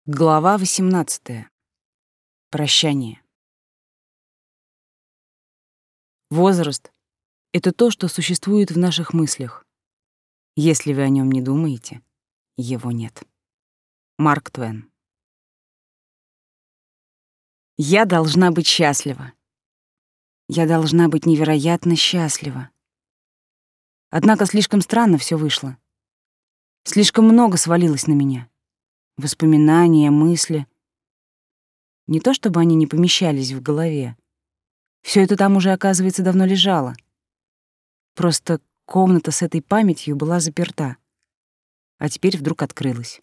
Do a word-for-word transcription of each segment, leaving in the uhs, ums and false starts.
Глава восемнадцатая. Прощание. Возраст — это то, что существует в наших мыслях. Если вы о нем не думаете, его нет. Марк Твен. Я должна быть счастлива. Я должна быть невероятно счастлива. Однако слишком странно все вышло. Слишком много свалилось на меня. Воспоминания, мысли. Не то чтобы они не помещались в голове. Все это там уже, оказывается, давно лежало. Просто комната с этой памятью была заперта, а теперь вдруг открылась.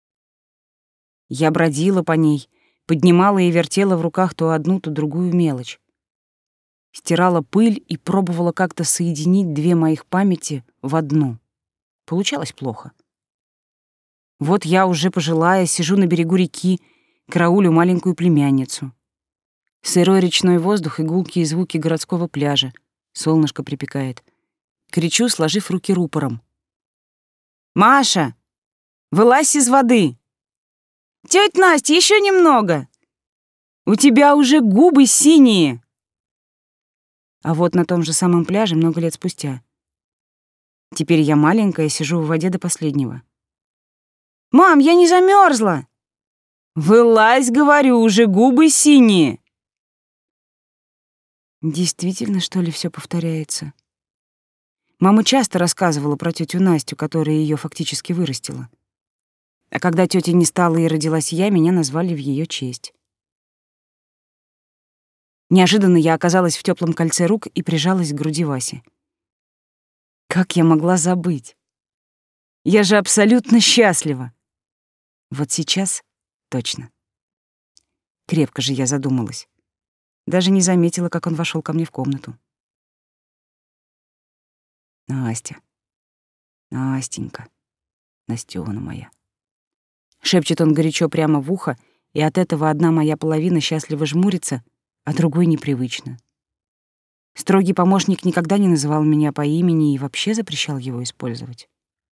Я бродила по ней, поднимала и вертела в руках то одну, то другую мелочь. Стирала пыль и пробовала как-то соединить две моих памяти в одну. Получалось плохо. Вот я уже пожилая, сижу на берегу реки, караулю маленькую племянницу. Сырой речной воздух и гулкие звуки городского пляжа. Солнышко припекает. Кричу, сложив руки рупором. «Маша, вылазь из воды! Тётя Настя, еще немного! У тебя уже губы синие!» А вот на том же самом пляже много лет спустя. Теперь я маленькая, сижу в воде до последнего. «Мам, я не замерзла!» «Вылазь, говорю, уже губы синие!» Действительно, что ли, все повторяется? Мама часто рассказывала про тетю Настю, которая ее фактически вырастила. А когда тетя не стала и родилась я, меня назвали в ее честь. Неожиданно я оказалась в теплом кольце рук и прижалась к груди Васи. Как я могла забыть? Я же абсолютно счастлива. Вот сейчас точно. Крепко же я задумалась. Даже не заметила, как он вошел ко мне в комнату. Настя, Настенька, Настёна моя. Шепчет он горячо прямо в ухо, и от этого одна моя половина счастливо жмурится, а другой непривычно. Строгий помощник никогда не называл меня по имени и вообще запрещал его использовать.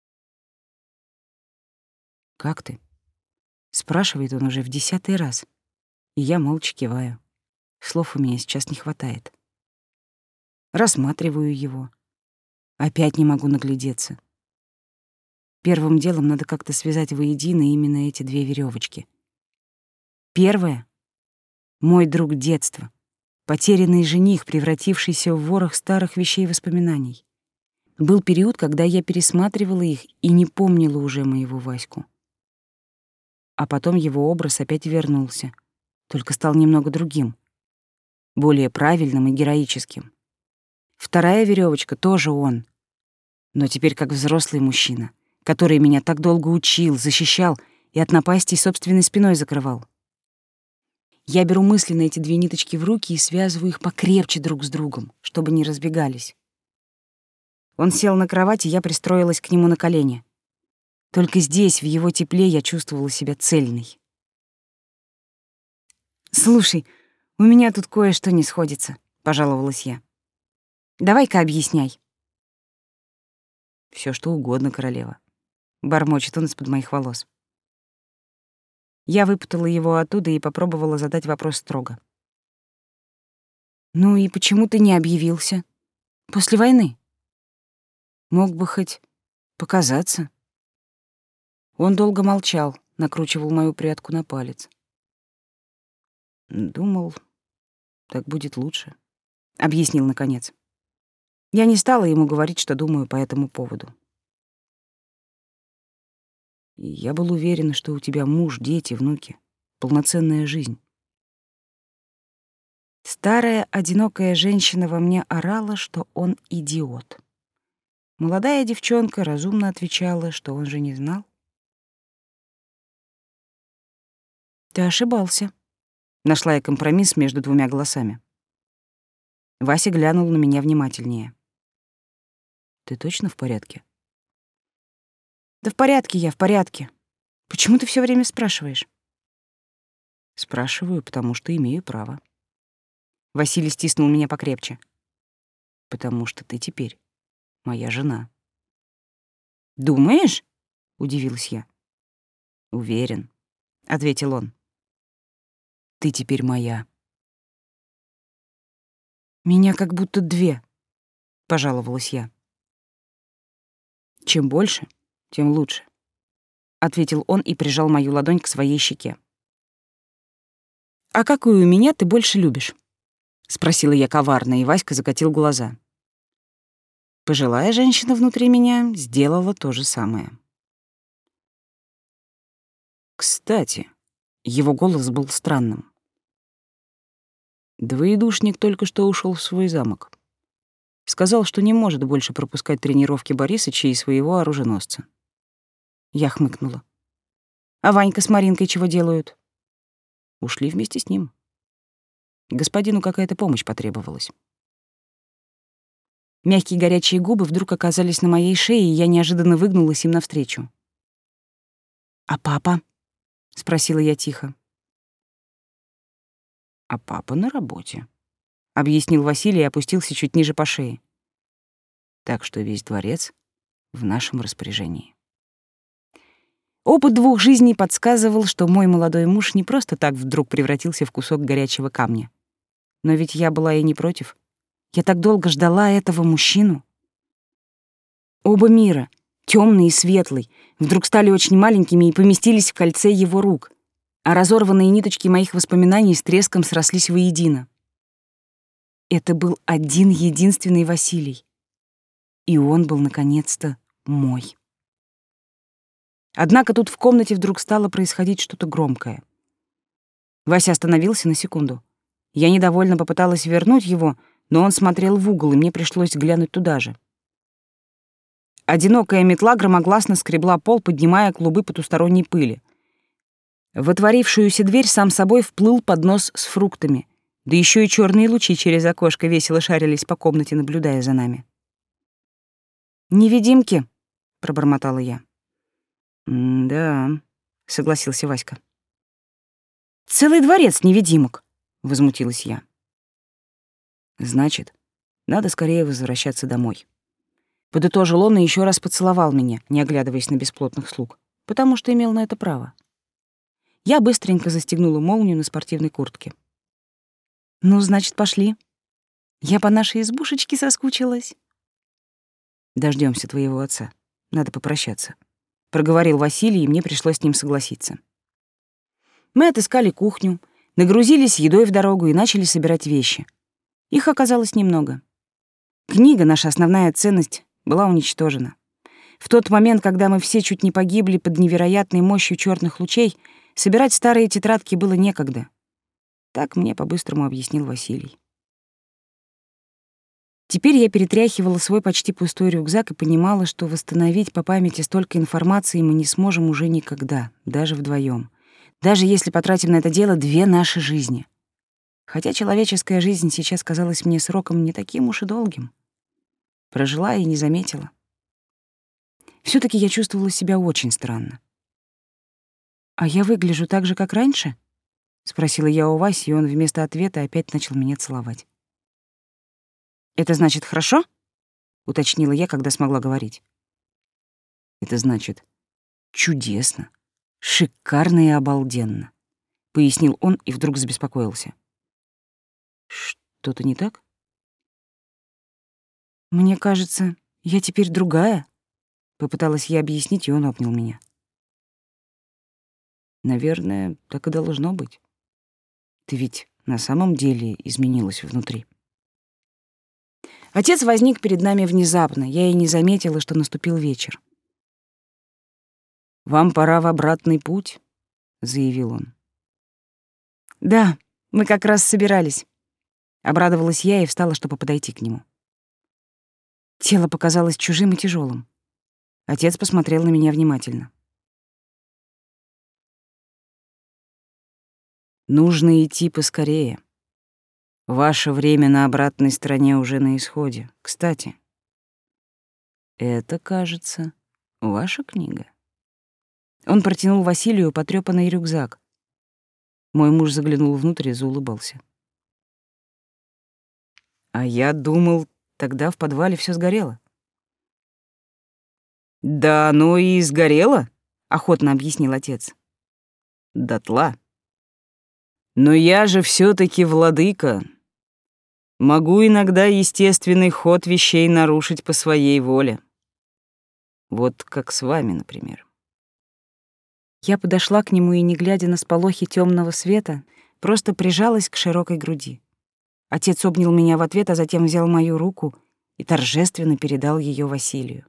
«Как ты?» — спрашивает он уже в десятый раз, и я молча киваю. Слов у меня сейчас не хватает. Рассматриваю его. Опять не могу наглядеться. Первым делом надо как-то связать воедино именно эти две веревочки. Первая — мой друг детства, потерянный жених, превратившийся в ворох старых вещей и воспоминаний. Был период, когда я пересматривала их и не помнила уже моего Ваську. А потом его образ опять вернулся, только стал немного другим, более правильным и героическим. Вторая веревочка тоже он, но теперь как взрослый мужчина, который меня так долго учил, защищал и от напастей собственной спиной закрывал. Я беру мысленно эти две ниточки в руки и связываю их покрепче друг с другом, чтобы не разбегались. Он сел на кровать, и я пристроилась к нему на колени. Только здесь, в его тепле, я чувствовала себя цельной. «Слушай, у меня тут кое-что не сходится», — пожаловалась я. «Давай-ка объясняй». «Всё что угодно, королева», — бормочет он из-под моих волос. Я выпутала его оттуда и попробовала задать вопрос строго. «Ну и почему ты не объявился? После войны? Мог бы хоть показаться». Он долго молчал, накручивал мою прядку на палец. «Думал, так будет лучше», — объяснил наконец. Я не стала ему говорить, что думаю по этому поводу. И я был уверен, что у тебя муж, дети, внуки, полноценная жизнь. Старая, одинокая женщина во мне орала, что он идиот. Молодая девчонка разумно отвечала, что он же не знал. «Ты ошибался», — нашла я компромисс между двумя голосами. Вася глянул на меня внимательнее. «Ты точно в порядке?» «Да в порядке я, в порядке. Почему ты все время спрашиваешь?» «Спрашиваю, потому что имею право». Василий стиснул меня покрепче. «Потому что ты теперь моя жена». «Думаешь?» — удивилась я. «Уверен. ответил он. «Ты теперь моя». «Меня как будто две», — пожаловалась я. «Чем больше, тем лучше», — ответил он и прижал мою ладонь к своей щеке. «А какую меня ты больше любишь?» — спросила я коварно, и Васька закатил глаза. Пожилая женщина внутри меня сделала то же самое. «Кстати», — его голос был странным. «Двоедушник только что ушел в свой замок. Сказал, что не может больше пропускать тренировки Борисыча и своего оруженосца». Я хмыкнула. «А Ванька с Маринкой чего делают?» «Ушли вместе с ним. Господину какая-то помощь потребовалась». Мягкие горячие губы вдруг оказались на моей шее, и я неожиданно выгнулась им навстречу. «А папа?» — спросила я тихо. «А папа на работе», — объяснил Василий и опустился чуть ниже по шее. «Так что весь дворец в нашем распоряжении». Опыт двух жизней подсказывал, что мой молодой муж не просто так вдруг превратился в кусок горячего камня. Но ведь я была и не против. Я так долго ждала этого мужчину. Оба мира, темный и светлый, вдруг стали очень маленькими и поместились в кольце его рук, а разорванные ниточки моих воспоминаний с треском срослись воедино. Это был один единственный Василий. И он был, наконец-то, мой. Однако тут в комнате вдруг стало происходить что-то громкое. Вася остановился на секунду. Я недовольно попыталась вернуть его, но он смотрел в угол, и мне пришлось глянуть туда же. Одинокая метла громогласно скребла пол, поднимая клубы потусторонней пыли. В отворившуюся дверь сам собой вплыл поднос с фруктами, да еще и черные лучи через окошко весело шарились по комнате, наблюдая за нами. «Невидимки», — пробормотала я. «Да», — согласился Васька. «Целый дворец невидимок», — возмутилась я. «Значит, надо скорее возвращаться домой». Подытожил он и еще раз поцеловал меня, не оглядываясь на бесплотных слуг, потому что имел на это право. Я быстренько застегнула молнию на спортивной куртке. «Ну, значит, пошли. Я по нашей избушечке соскучилась». «Дождёмся твоего отца. Надо попрощаться», — проговорил Василий, и мне пришлось с ним согласиться. Мы отыскали кухню, нагрузились едой в дорогу и начали собирать вещи. Их оказалось немного. Книга, наша основная ценность, была уничтожена. В тот момент, когда мы все чуть не погибли под невероятной мощью черных лучей, собирать старые тетрадки было некогда. Так мне по-быстрому объяснил Василий. Теперь я перетряхивала свой почти пустой рюкзак и понимала, что восстановить по памяти столько информации мы не сможем уже никогда, даже вдвоем. Даже если потратим на это дело две наши жизни. Хотя человеческая жизнь сейчас казалась мне сроком не таким уж и долгим. Прожила и не заметила. все таки я чувствовала себя очень странно. «А я выгляжу так же, как раньше?» — спросила я у Васи, и он вместо ответа опять начал меня целовать. «Это значит хорошо?» — уточнила я, когда смогла говорить. «Это значит чудесно, шикарно и обалденно», — пояснил он и вдруг забеспокоился. «Что-то не так?» «Мне кажется, я теперь другая», — попыталась я объяснить, и он обнял меня. «Наверное, так и должно быть. Ты ведь на самом деле изменилась внутри». Отец возник перед нами внезапно, я и не заметила, что наступил вечер. «Вам пора в обратный путь», — заявил он. «Да, мы как раз собирались», — обрадовалась я и встала, чтобы подойти к нему. Тело показалось чужим и тяжелым. Отец посмотрел на меня внимательно. «Нужно идти поскорее. Ваше время на обратной стороне уже на исходе. Кстати, это, кажется, ваша книга». Он протянул Василию потрёпанный рюкзак. Мой муж заглянул внутрь и заулыбался. «А я думал, тогда в подвале всё сгорело». «Да, оно и сгорело», — охотно объяснил отец. дотла. Но я же все-таки владыка. Могу иногда естественный ход вещей нарушить по своей воле. Вот как с вами, например. Я подошла к нему и, не глядя на сполохи темного света, просто прижалась к широкой груди. Отец обнял меня в ответ, а затем взял мою руку и торжественно передал ее Василию.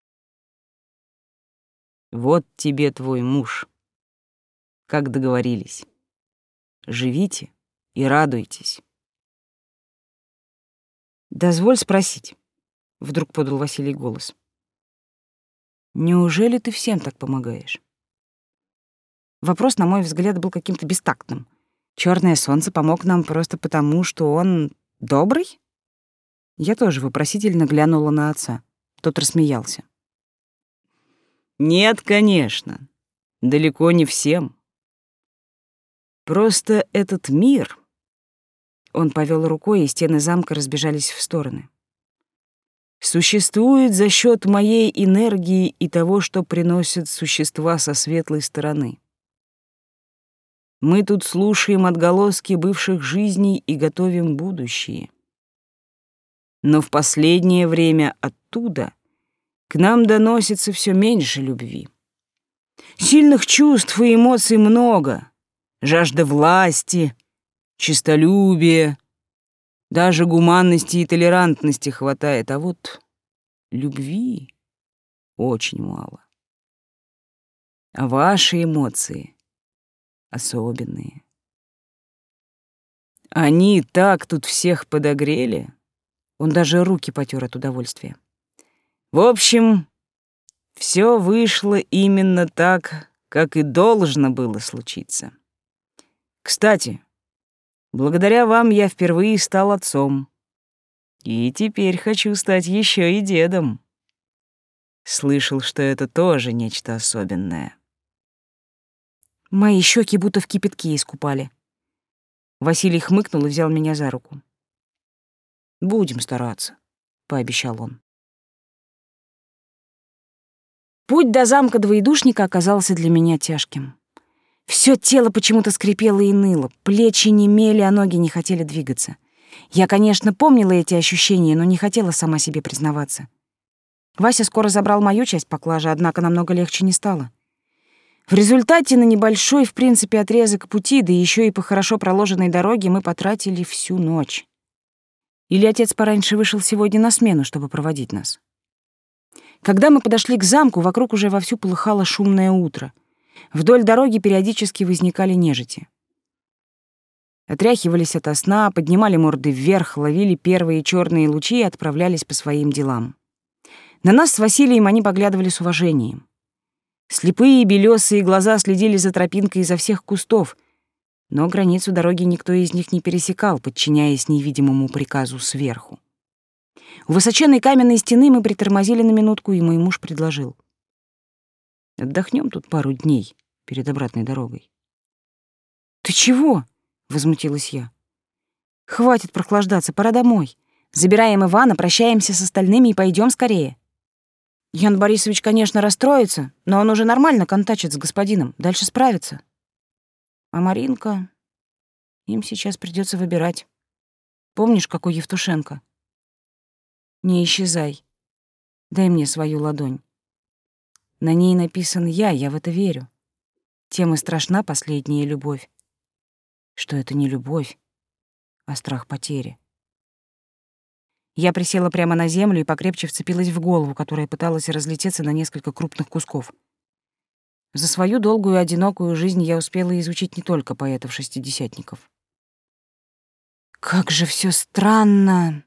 Вот тебе твой муж. Как договорились. Живите и радуйтесь. «Дозволь спросить», — вдруг подал Василий голос. «Неужели ты всем так помогаешь?» Вопрос, на мой взгляд, был каким-то бестактным. Черное солнце помог нам просто потому, что он добрый? Я тоже вопросительно глянула на отца. Тот рассмеялся. Нет, конечно, далеко не всем. Просто этот мир... Он повел рукой, и стены замка разбежались в стороны. Существует за счет моей энергии и того, что приносят существа со светлой стороны. Мы тут слушаем отголоски бывших жизней и готовим будущее. Но в последнее время оттуда к нам доносится все меньше любви. Сильных чувств и эмоций много. Жажда власти, честолюбие, даже гуманности и толерантности хватает, а вот любви очень мало. А ваши эмоции особенные. Они так тут всех подогрели, он даже руки потер от удовольствия. В общем, все вышло именно так, как и должно было случиться. Кстати, благодаря вам я впервые стал отцом. И теперь хочу стать еще и дедом. Слышал, что это тоже нечто особенное. Мои щеки будто в кипятке искупали. Василий хмыкнул и взял меня за руку. «Будем стараться», — пообещал он. Путь до замка двоедушника оказался для меня тяжким. Всё тело почему-то скрипело и ныло, плечи немели, а ноги не хотели двигаться. Я, конечно, помнила эти ощущения, но не хотела сама себе признаваться. Вася скоро забрал мою часть поклажи, однако намного легче не стало. В результате на небольшой, в принципе, отрезок пути, да еще и по хорошо проложенной дороге, мы потратили всю ночь. Или отец пораньше вышел сегодня на смену, чтобы проводить нас. Когда мы подошли к замку, вокруг уже вовсю полыхало шумное утро. Вдоль дороги периодически возникали нежити. Отряхивались ото сна, поднимали морды вверх, ловили первые черные лучи и отправлялись по своим делам. На нас с Василием они поглядывали с уважением. Слепые белесые глаза следили за тропинкой изо всех кустов, но границу дороги никто из них не пересекал, подчиняясь невидимому приказу сверху. У высоченной каменной стены мы притормозили на минутку, и мой муж предложил: «Отдохнем тут пару дней перед обратной дорогой». «Ты чего?» — возмутилась я. «Хватит прохлаждаться, пора домой. Забираем Ивана, прощаемся с остальными и пойдем скорее». Ян Борисович, конечно, расстроится, но он уже нормально контачит с господином, дальше справится. А Маринка... Им сейчас придется выбирать. Помнишь, какой Евтушенко? Не исчезай. Дай мне свою ладонь. На ней написан «я», я в это верю. Тем и страшна последняя любовь, что это не любовь, а страх потери. Я присела прямо на землю и покрепче вцепилась в голову, которая пыталась разлететься на несколько крупных кусков. За свою долгую одинокую жизнь я успела изучить не только поэтов-шестидесятников. Как же все странно!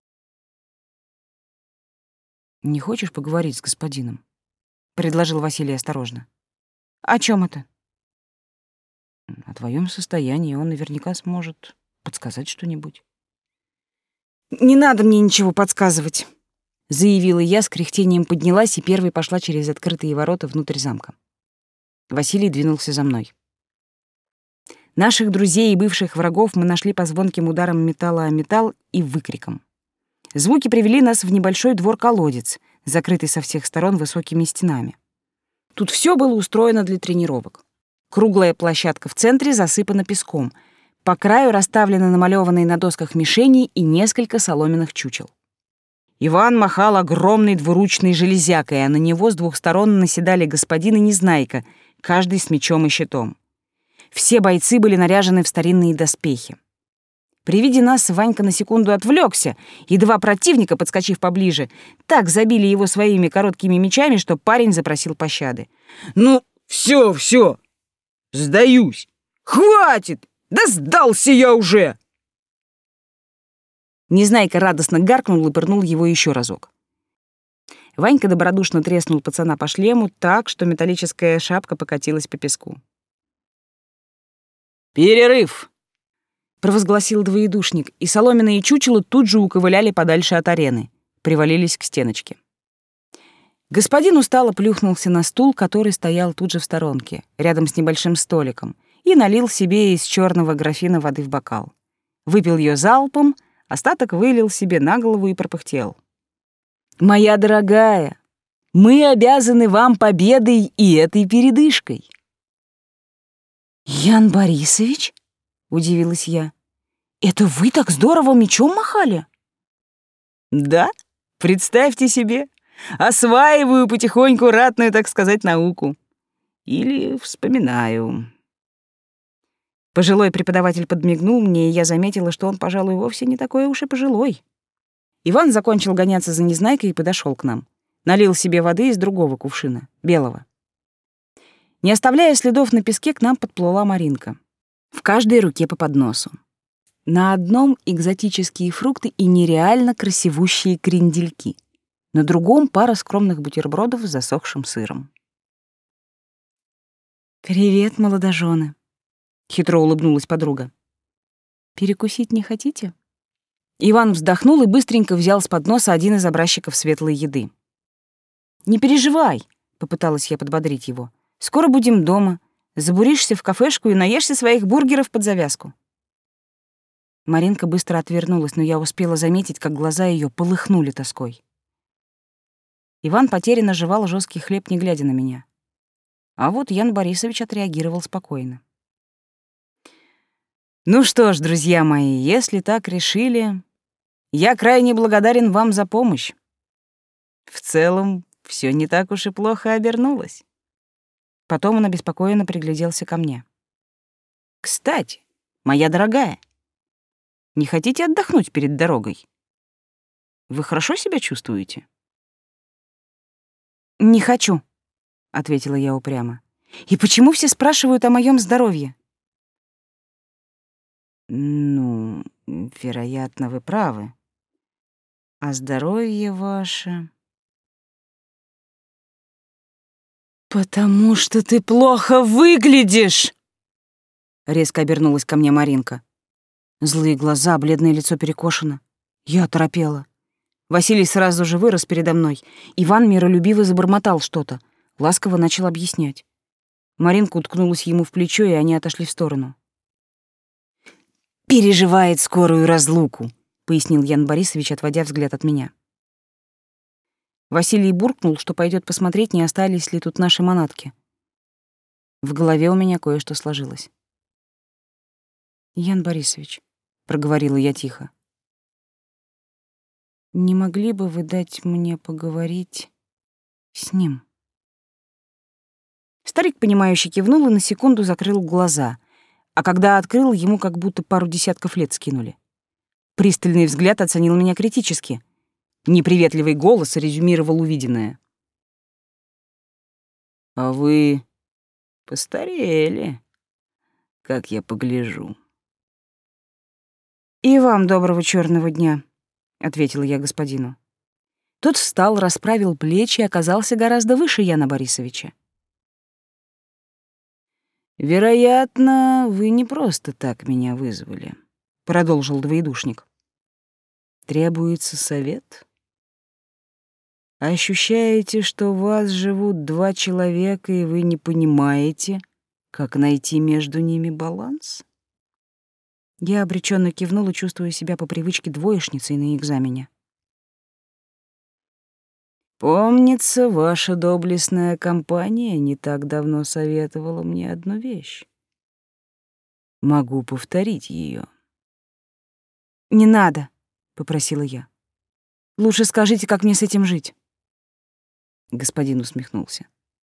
«Не хочешь поговорить с господином?» — предложил Василий осторожно. «О чем это?» «О твоем состоянии, он наверняка сможет подсказать что-нибудь». «Не надо мне ничего подсказывать», — заявила я, с кряхтением поднялась и первой пошла через открытые ворота внутрь замка. Василий двинулся за мной. Наших друзей и бывших врагов мы нашли по звонким ударам металла о металл и выкрикам. Звуки привели нас в небольшой двор-колодец, закрытый со всех сторон высокими стенами. Тут все было устроено для тренировок. Круглая площадка в центре засыпана песком. По краю расставлены намалёванные на досках мишени и несколько соломенных чучел. Иван махал огромной двуручной железякой, а на него с двух сторон наседали господин и Незнайка, каждый с мечом и щитом. Все бойцы были наряжены в старинные доспехи. При виде нас Ванька на секунду отвлекся, и два противника, подскочив поближе, так забили его своими короткими мечами, что парень запросил пощады. «Ну, все, все, сдаюсь! Хватит! Да сдался я уже!» Незнайка радостно гаркнул и пырнул его еще разок. Ванька добродушно треснул пацана по шлему так, что металлическая шапка покатилась по песку. «Перерыв!» — провозгласил двоедушник, и соломенные чучела тут же уковыляли подальше от арены, привалились к стеночке. Господин устало плюхнулся на стул, который стоял тут же в сторонке, рядом с небольшим столиком, и налил себе из черного графина воды в бокал. Выпил ее залпом, остаток вылил себе на голову и пропыхтел. «Моя дорогая, мы обязаны вам победой и этой передышкой». «Ян Борисович?» — удивилась я. «Это вы так здорово мечом махали?» «Да, представьте себе, осваиваю потихоньку ратную, так сказать, науку. Или вспоминаю». Пожилой преподаватель подмигнул мне, и я заметила, что он, пожалуй, вовсе не такой уж и пожилой. Иван закончил гоняться за Незнайкой и подошел к нам. Налил себе воды из другого кувшина, белого. Не оставляя следов на песке, к нам подплыла Маринка. В каждой руке по подносу. На одном экзотические фрукты и нереально красивущие крендельки. На другом пара скромных бутербродов с засохшим сыром. «Привет, молодожены», — хитро улыбнулась подруга. «Перекусить не хотите?» Иван вздохнул и быстренько взял с подноса один из образчиков светлой еды. «Не переживай», — попыталась я подбодрить его. «Скоро будем дома. Забуришься в кафешку и наешься своих бургеров под завязку». Маринка быстро отвернулась, но я успела заметить, как глаза ее полыхнули тоской. Иван потерянно жевал жесткий хлеб, не глядя на меня. А вот Ян Борисович отреагировал спокойно. «Ну что ж, друзья мои, если так решили, я крайне благодарен вам за помощь. В целом, все не так уж и плохо обернулось». Потом он обеспокоенно пригляделся ко мне. «Кстати, моя дорогая, не хотите отдохнуть перед дорогой? Вы хорошо себя чувствуете?» «Не хочу», — ответила я упрямо. «И почему все спрашивают о моем здоровье?» «Ну, вероятно, вы правы. А здоровье ваше...» «Потому что ты плохо выглядишь!» Резко обернулась ко мне Маринка. Злые глаза, бледное лицо перекошено. Я оторопела. Василий сразу же вырос передо мной. Иван миролюбиво забормотал что-то. Ласково начал объяснять. Маринка уткнулась ему в плечо, и они отошли в сторону. «Переживает скорую разлуку», — пояснил Ян Борисович, отводя взгляд от меня. Василий буркнул, что пойдет посмотреть, не остались ли тут наши манатки. В голове у меня кое-что сложилось. «Ян Борисович», — проговорила я тихо, — «не могли бы вы дать мне поговорить с ним?» Старик, понимающе кивнул и на секунду закрыл глаза, а когда открыл, ему как будто пару десятков лет скинули. Пристальный взгляд оценил меня критически. Неприветливый голос резюмировал увиденное. «А вы постарели, как я погляжу». «И вам доброго черного дня», — ответила я господину. Тот встал, расправил плечи и оказался гораздо выше Яна Борисовича. «Вероятно, вы не просто так меня вызвали», — продолжил двоедушник. «Требуется совет? Ощущаете, что в вас живут два человека, и вы не понимаете, как найти между ними баланс?» Я обреченно кивнула, чувствуя себя по привычке двоечницей на экзамене. Помнится, ваша доблестная компания не так давно советовала мне одну вещь. Могу повторить ее. «Не надо», — попросила я. «Лучше скажите, как мне с этим жить». Господин усмехнулся.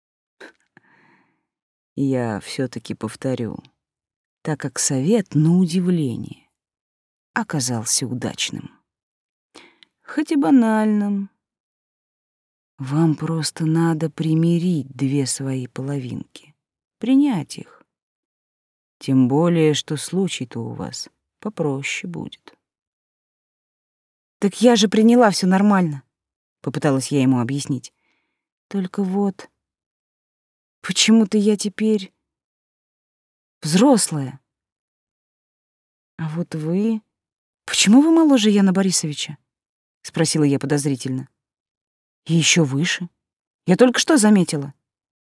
Я все таки повторю, так как совет, на удивление, оказался удачным. Хоть и банальным. Вам просто надо примирить две свои половинки, принять их. Тем более, что случай-то у вас попроще будет. «Так я же приняла, все нормально», — попыталась я ему объяснить. «Только вот почему-то я теперь взрослая. А вот вы... Почему вы моложе Яна Борисовича?» — спросила я подозрительно. «И еще выше. Я только что заметила».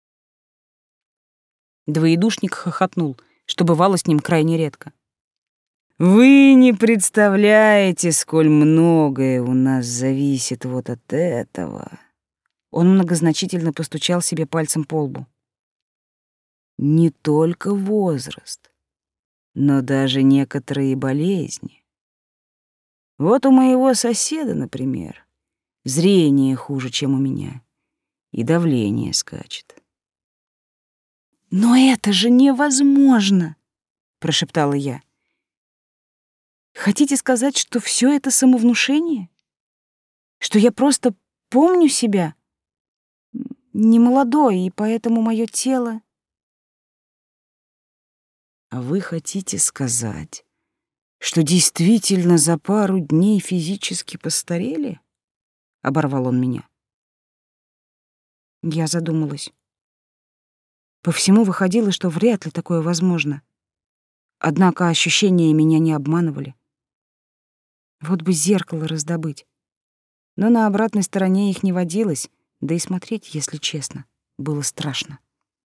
Двоедушник хохотнул, что бывало с ним крайне редко. Вы не представляете, сколь многое у нас зависит вот от этого. Он многозначительно постучал себе пальцем по лбу. Не только возраст, но даже некоторые болезни. Вот у моего соседа, например, зрение хуже, чем у меня, и давление скачет. «Но это же невозможно!» — прошептала я. «Хотите сказать, что все это самовнушение? Что я просто помню себя не молодой, и поэтому мое тело...» А вы хотите сказать, что действительно за пару дней физически постарели? Оборвал он меня. Я задумалась. По всему выходило, что вряд ли такое возможно. Однако ощущения меня не обманывали. Вот бы зеркало раздобыть. Но на обратной стороне их не водилось, да и смотреть, если честно, было страшно.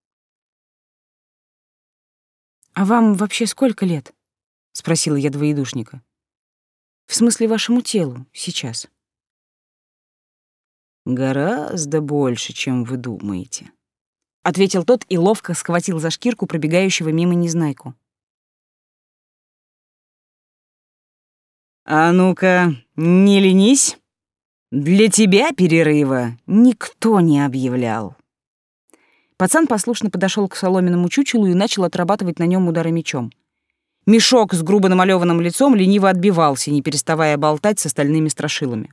«А вам вообще сколько лет?» — спросила я двоедушника. «В смысле, вашему телу сейчас?» «Гораздо больше, чем вы думаете», — ответил тот и ловко схватил за шкирку пробегающего мимо незнайку. «А ну-ка, не ленись. Для тебя перерыва никто не объявлял». Пацан послушно подошел к соломенному чучелу и начал отрабатывать на нем удары мечом. Мешок с грубо намалеванным лицом лениво отбивался, не переставая болтать с остальными страшилами.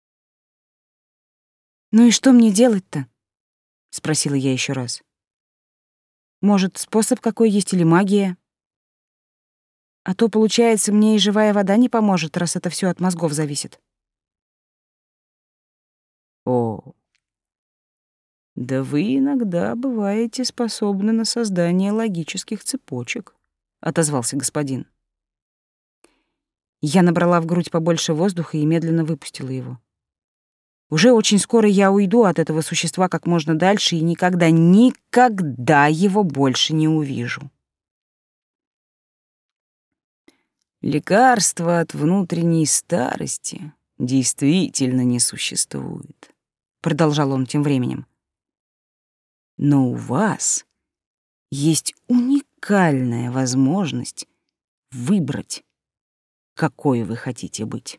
«Ну и что мне делать-то?» — спросила я еще раз. «Может, способ какой есть или магия? А то, получается, мне и живая вода не поможет, раз это все от мозгов зависит». О, да вы иногда бываете способны на создание логических цепочек, отозвался господин. Я набрала в грудь побольше воздуха и медленно выпустила его. Уже очень скоро я уйду от этого существа как можно дальше и никогда, никогда его больше не увижу. Лекарства от внутренней старости действительно не существует, продолжал он тем временем. Но у вас есть уникальная возможность выбрать, какой вы хотите быть.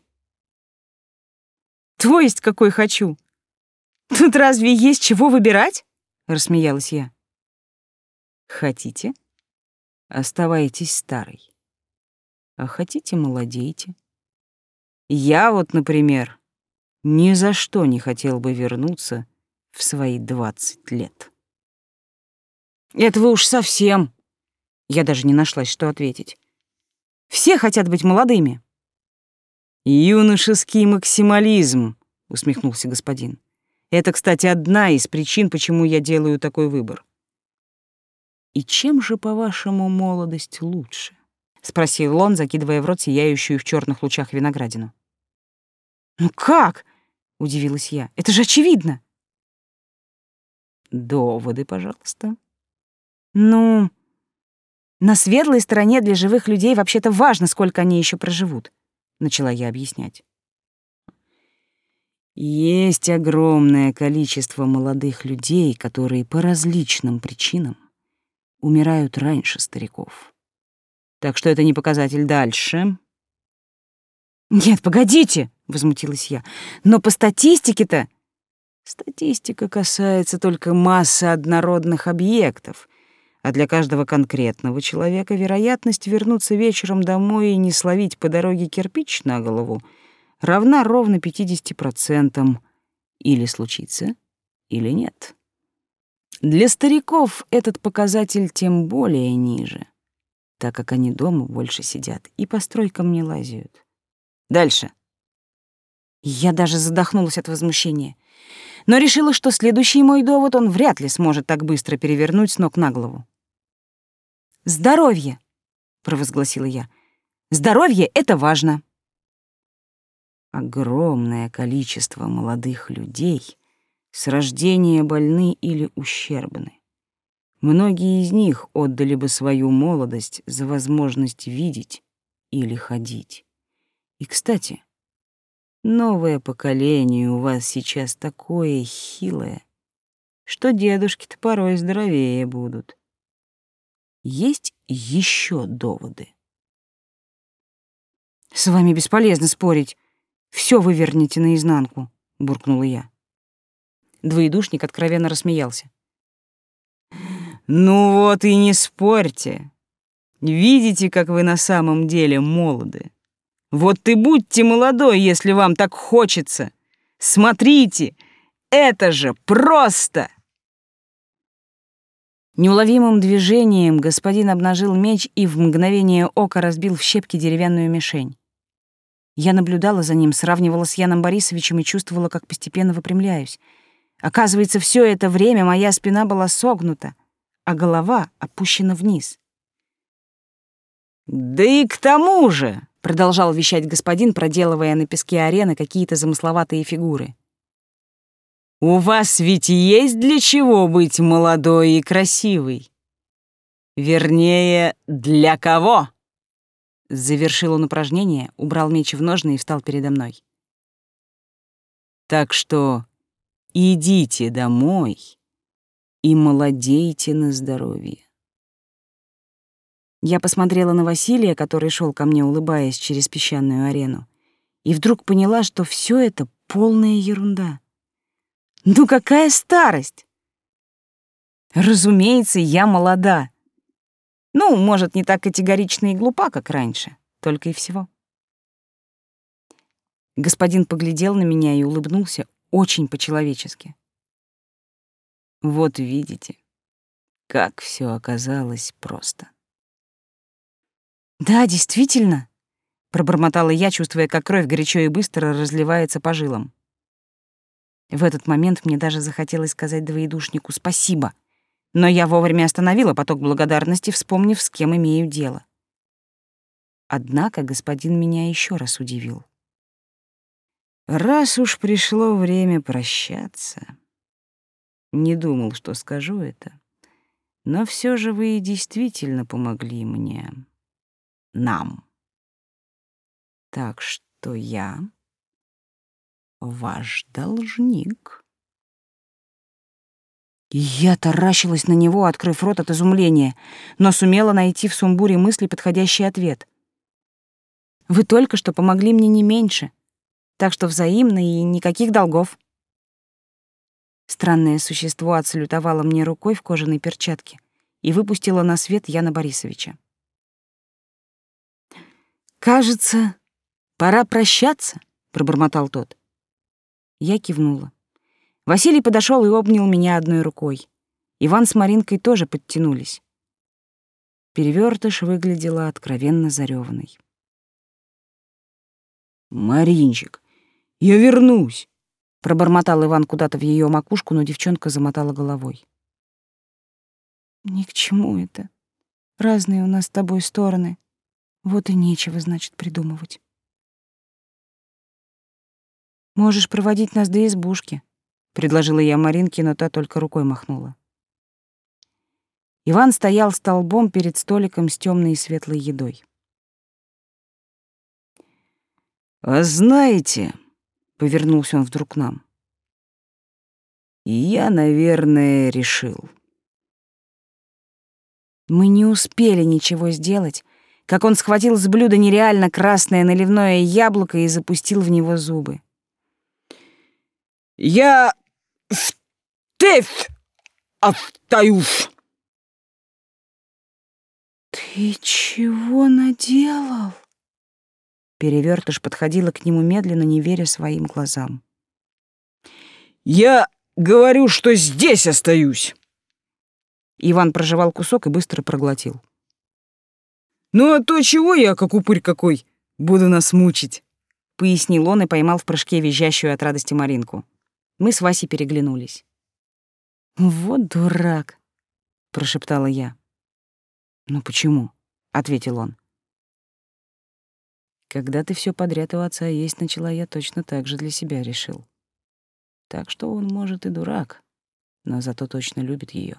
То есть какой хочу? Тут разве есть чего выбирать? Рассмеялась я. Хотите? Оставайтесь старой. А хотите, молодейте. Я вот, например, ни за что не хотел бы вернуться в свои двадцать лет. Это вы уж совсем. Я даже не нашлась, что ответить. Все хотят быть молодыми. Юношеский максимализм, усмехнулся господин. Это, кстати, одна из причин, почему я делаю такой выбор. И чем же, по-вашему, молодость лучше? Спросил он, закидывая в рот сияющую в черных лучах виноградину. Ну как? Удивилась я. Это же очевидно. Доводы, пожалуйста. Ну, на светлой стороне для живых людей вообще-то важно, сколько они еще проживут, начала я объяснять. Есть огромное количество молодых людей, которые по различным причинам умирают раньше стариков. Так что это не показатель. Дальше. «Нет, погодите!» — возмутилась я. «Но по статистике-то...» Статистика касается только массы однородных объектов, а для каждого конкретного человека вероятность вернуться вечером домой и не словить по дороге кирпич на голову равна ровно пятидесяти процентам. Или случится, или нет. Для стариков этот показатель тем более ниже, так как они дома больше сидят и по стройкам не лазят. Дальше. Я даже задохнулась от возмущения, но решила, что следующий мой довод он вряд ли сможет так быстро перевернуть с ног на голову. «Здоровье!» — провозгласила я. «Здоровье — это важно!» Огромное количество молодых людей с рождения больны или ущербны. Многие из них отдали бы свою молодость за возможность видеть или ходить. И, кстати, новое поколение у вас сейчас такое хилое, что дедушки-то порой здоровее будут. Есть еще доводы? «С вами бесполезно спорить. Все выверните наизнанку», — буркнула я. Двоедушник откровенно рассмеялся. «Ну вот и не спорьте. Видите, как вы на самом деле молоды. Вот и будьте молодой, если вам так хочется. Смотрите, это же просто!» Неуловимым движением господин обнажил меч и в мгновение ока разбил в щепки деревянную мишень. Я наблюдала за ним, сравнивала с Яном Борисовичем и чувствовала, как постепенно выпрямляюсь. Оказывается, все это время моя спина была согнута, а голова опущена вниз. «Да и к тому же», — продолжал вещать господин, проделывая на песке арены какие-то замысловатые фигуры, «у вас ведь есть для чего быть молодой и красивой? Вернее, для кого?» Завершил он упражнение, убрал меч в ножны и встал передо мной. «Так что идите домой и молодейте на здоровье». Я посмотрела на Василия, который шел ко мне, улыбаясь через песчаную арену, и вдруг поняла, что все это полная ерунда. Ну какая старость? Разумеется, я молода. Ну, может, не так категорично и глупа, как раньше, только и всего. Господин поглядел на меня и улыбнулся очень по-человечески. «Вот видите, как все оказалось просто». «Да, действительно», — пробормотала я, чувствуя, как кровь горячо и быстро разливается по жилам. В этот момент мне даже захотелось сказать двоедушнику спасибо, но я вовремя остановила поток благодарности, вспомнив, с кем имею дело. Однако господин меня еще раз удивил. «Раз уж пришло время прощаться, не думал, что скажу это, но все же вы действительно помогли мне, нам. Так что я ваш должник». Я таращилась на него, открыв рот от изумления, но сумела найти в сумбуре мыслей подходящий ответ. «Вы только что помогли мне не меньше, так что взаимно и никаких долгов». Странное существо отсалютовало мне рукой в кожаной перчатке и выпустило на свет Яна Борисовича. «Кажется, пора прощаться», — пробормотал тот. Я кивнула. Василий подошел и обнял меня одной рукой. Иван с Маринкой тоже подтянулись. Перевертыш выглядела откровенно зареванной. «Маринчик, я вернусь!» — пробормотал Иван куда-то в ее макушку, но девчонка замотала головой. «Ни к чему это. Разные у нас с тобой стороны. Вот и нечего, значит, придумывать. Можешь проводить нас до избушки», — предложила я Маринке, но та только рукой махнула. Иван стоял столбом перед столиком с темной и светлой едой. «А знаете, Повернулся он вдруг к нам. И я, наверное, решил. Мы не успели ничего сделать, как он схватил с блюда нереально красное наливное яблоко и запустил в него зубы. Я в тефь остаюсь. Ты чего наделал? Перевертыш подходила к нему медленно, не веря своим глазам. Я говорю, что здесь остаюсь. Иван прожевал кусок и быстро проглотил. Ну а то чего я, как упырь какой, буду нас мучить? Пояснил он и поймал в прыжке визжащую от радости Маринку. Мы с Васей переглянулись. «Вот дурак», — прошептала я. «Ну почему?» — ответил он. «Когда ты все подряд у отца есть начала, я точно так же для себя решил. Так что он, может, и дурак, но зато точно любит ее.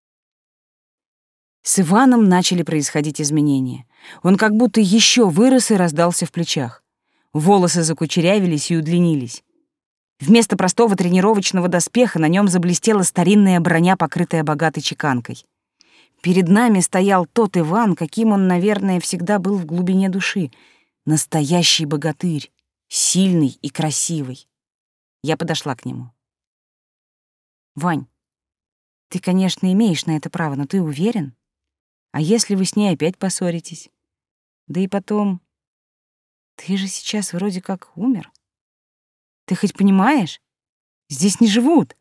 С Иваном начали происходить изменения. Он как будто еще вырос и раздался в плечах. Волосы закучерявились и удлинились. Вместо простого тренировочного доспеха на нем заблестела старинная броня, покрытая богатой чеканкой. Перед нами стоял тот Иван, каким он, наверное, всегда был в глубине души. Настоящий богатырь, сильный и красивый. Я подошла к нему. «Вань, ты, конечно, имеешь на это право, но ты уверен? А если вы с ней опять поссоритесь? Да и потом, ты же сейчас вроде как умер. Ты хоть понимаешь? Здесь не живут».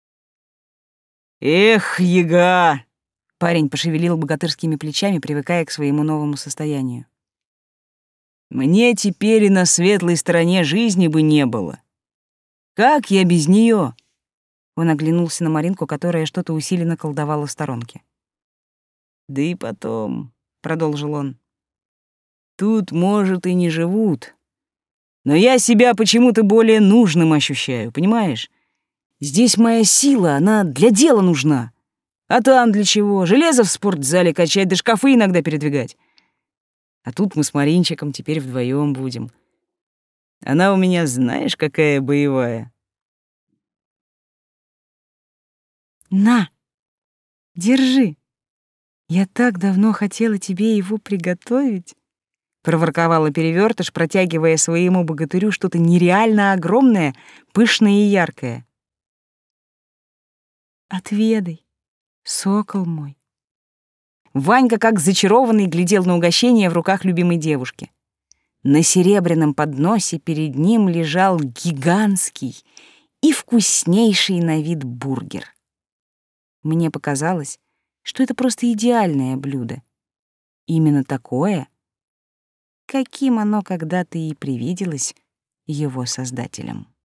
Эх, яга! Парень пошевелил богатырскими плечами, привыкая к своему новому состоянию. Мне теперь и на светлой стороне жизни бы не было. Как я без нее? Он оглянулся на Маринку, которая что-то усиленно колдовала в сторонке. Да и потом, — продолжил он, — тут, может, и не живут. Но я себя почему-то более нужным ощущаю, понимаешь? Здесь моя сила, она для дела нужна. А там для чего? Железо в спортзале качать, да шкафы иногда передвигать. А тут мы с Маринчиком теперь вдвоем будем. Она у меня, знаешь, какая боевая. На, держи. Я так давно хотела тебе его приготовить. Проворковала Перевертыш, протягивая своему богатырю что-то нереально огромное, пышное и яркое. Отведай, сокол мой. Ванька, как зачарованный, глядел на угощение в руках любимой девушки. На серебряном подносе перед ним лежал гигантский и вкуснейший на вид бургер. Мне показалось, что это просто идеальное блюдо. Именно такое, каким оно когда-то и привиделось его создателям.